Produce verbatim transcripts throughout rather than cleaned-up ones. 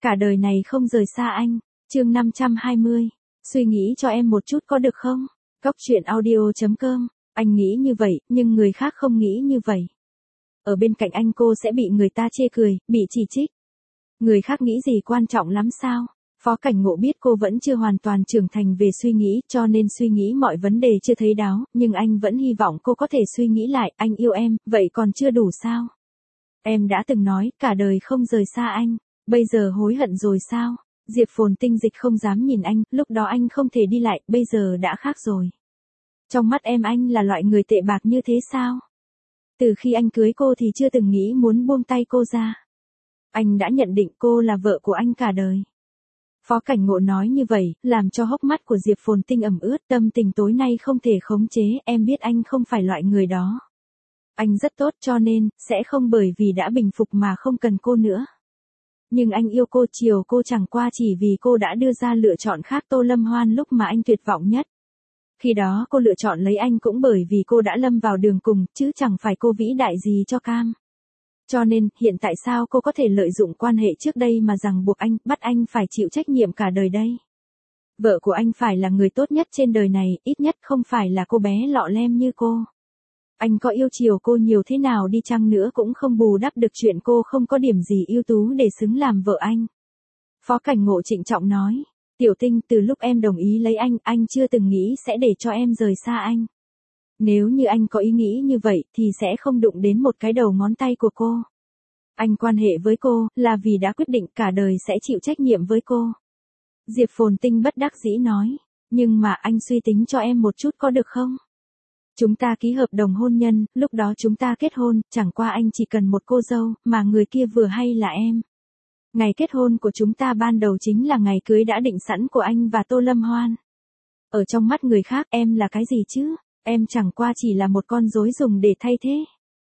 cả đời này không rời xa anh. Chương năm trăm hai mươi. Suy nghĩ cho em một chút có được không? Góc truyện audio chấm com. Anh nghĩ như vậy, nhưng người khác không nghĩ như vậy. Ở bên cạnh anh cô sẽ bị người ta chê cười, bị chỉ trích. Người khác nghĩ gì quan trọng lắm sao? Phó Cảnh Ngộ biết cô vẫn chưa hoàn toàn trưởng thành về suy nghĩ, cho nên suy nghĩ mọi vấn đề chưa thấy đáo, nhưng anh vẫn hy vọng cô có thể suy nghĩ lại, anh yêu em, vậy còn chưa đủ sao? Em đã từng nói, cả đời không rời xa anh, bây giờ hối hận rồi sao? Diệp Phồn Tinh Dịch không dám nhìn anh, lúc đó anh không thể đi lại, bây giờ đã khác rồi. Trong mắt em anh là loại người tệ bạc như thế sao? Từ khi anh cưới cô thì chưa từng nghĩ muốn buông tay cô ra. Anh đã nhận định cô là vợ của anh cả đời. Phó Cảnh Ngộ nói như vậy, làm cho hốc mắt của Diệp Phồn Tinh ẩm ướt, tâm tình tối nay không thể khống chế, em biết anh không phải loại người đó. Anh rất tốt cho nên, sẽ không bởi vì đã bình phục mà không cần cô nữa. Nhưng anh yêu cô, chiều cô chẳng qua chỉ vì cô đã đưa ra lựa chọn khác Tô Lâm Hoan lúc mà anh tuyệt vọng nhất. Khi đó cô lựa chọn lấy anh cũng bởi vì cô đã lâm vào đường cùng, chứ chẳng phải cô vĩ đại gì cho cam. Cho nên, hiện tại sao cô có thể lợi dụng quan hệ trước đây mà rằng buộc anh, bắt anh phải chịu trách nhiệm cả đời đây? Vợ của anh phải là người tốt nhất trên đời này, ít nhất không phải là cô bé lọ lem như cô. Anh có yêu chiều cô nhiều thế nào đi chăng nữa cũng không bù đắp được chuyện cô không có điểm gì ưu tú để xứng làm vợ anh. Phó Cảnh Ngộ trịnh trọng nói, Tiểu Tinh, từ lúc em đồng ý lấy anh, anh chưa từng nghĩ sẽ để cho em rời xa anh. Nếu như anh có ý nghĩ như vậy thì sẽ không đụng đến một cái đầu ngón tay của cô. Anh quan hệ với cô là vì đã quyết định cả đời sẽ chịu trách nhiệm với cô. Diệp Phồn Tinh bất đắc dĩ nói, nhưng mà anh suy tính cho em một chút có được không? Chúng ta ký hợp đồng hôn nhân, lúc đó chúng ta kết hôn, chẳng qua anh chỉ cần một cô dâu, mà người kia vừa hay là em. Ngày kết hôn của chúng ta ban đầu chính là ngày cưới đã định sẵn của anh và Tô Lâm Hoan. Ở trong mắt người khác em là cái gì chứ? Em chẳng qua chỉ là một con rối dùng để thay thế.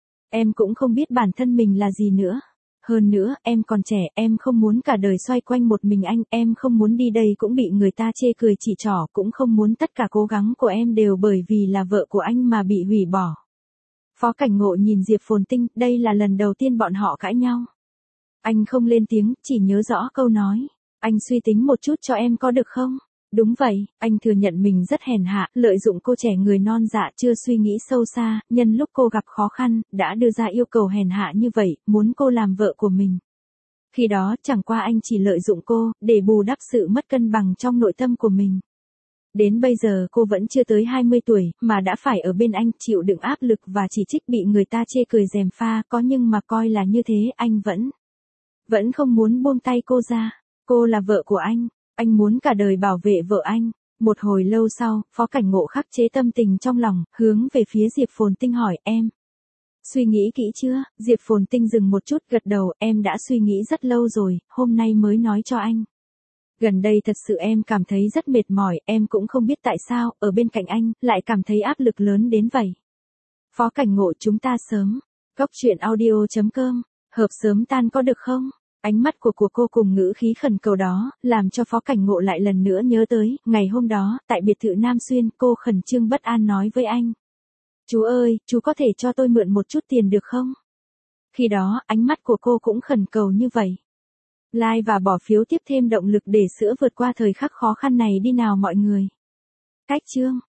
Em cũng không biết bản thân mình là gì nữa. Hơn nữa, em còn trẻ, em không muốn cả đời xoay quanh một mình anh, em không muốn đi đây cũng bị người ta chê cười chỉ trỏ, cũng không muốn tất cả cố gắng của em đều bởi vì là vợ của anh mà bị hủy bỏ. Phó Cảnh Ngộ nhìn Diệp Phồn Tinh, đây là lần đầu tiên bọn họ cãi nhau. Anh không lên tiếng, chỉ nhớ rõ câu nói. Anh suy tính một chút cho em có được không? Đúng vậy, anh thừa nhận mình rất hèn hạ, lợi dụng cô trẻ người non dạ chưa suy nghĩ sâu xa, nhân lúc cô gặp khó khăn, đã đưa ra yêu cầu hèn hạ như vậy, muốn cô làm vợ của mình. Khi đó, chẳng qua anh chỉ lợi dụng cô, để bù đắp sự mất cân bằng trong nội tâm của mình. Đến bây giờ cô vẫn chưa tới hai mươi tuổi, mà đã phải ở bên anh, chịu đựng áp lực và chỉ trích bị người ta chê cười gièm pha, có nhưng mà coi là như thế, anh vẫn, vẫn không muốn buông tay cô ra. Cô là vợ của anh. Anh muốn cả đời bảo vệ vợ anh. Một hồi lâu sau, Phó Cảnh Ngộ khắc chế tâm tình trong lòng, hướng về phía Diệp Phồn Tinh hỏi, em suy nghĩ kỹ chưa? Diệp Phồn Tinh dừng một chút, gật đầu, em đã suy nghĩ rất lâu rồi, hôm nay mới nói cho anh. Gần đây thật sự em cảm thấy rất mệt mỏi, em cũng không biết tại sao, ở bên cạnh anh, lại cảm thấy áp lực lớn đến vậy. Phó Cảnh Ngộ, chúng ta sớm. Góc truyện audio chấm com. Hợp sớm tan có được không? Ánh mắt của của cô cùng ngữ khí khẩn cầu đó, làm cho Phó Cảnh Ngộ lại lần nữa nhớ tới, ngày hôm đó, tại biệt thự Nam Xuyên, cô khẩn trương bất an nói với anh. Chú ơi, chú có thể cho tôi mượn một chút tiền được không? Khi đó, ánh mắt của cô cũng khẩn cầu như vậy. Like và bỏ phiếu tiếp thêm động lực để sữa vượt qua thời khắc khó khăn này đi nào mọi người. Cách chương.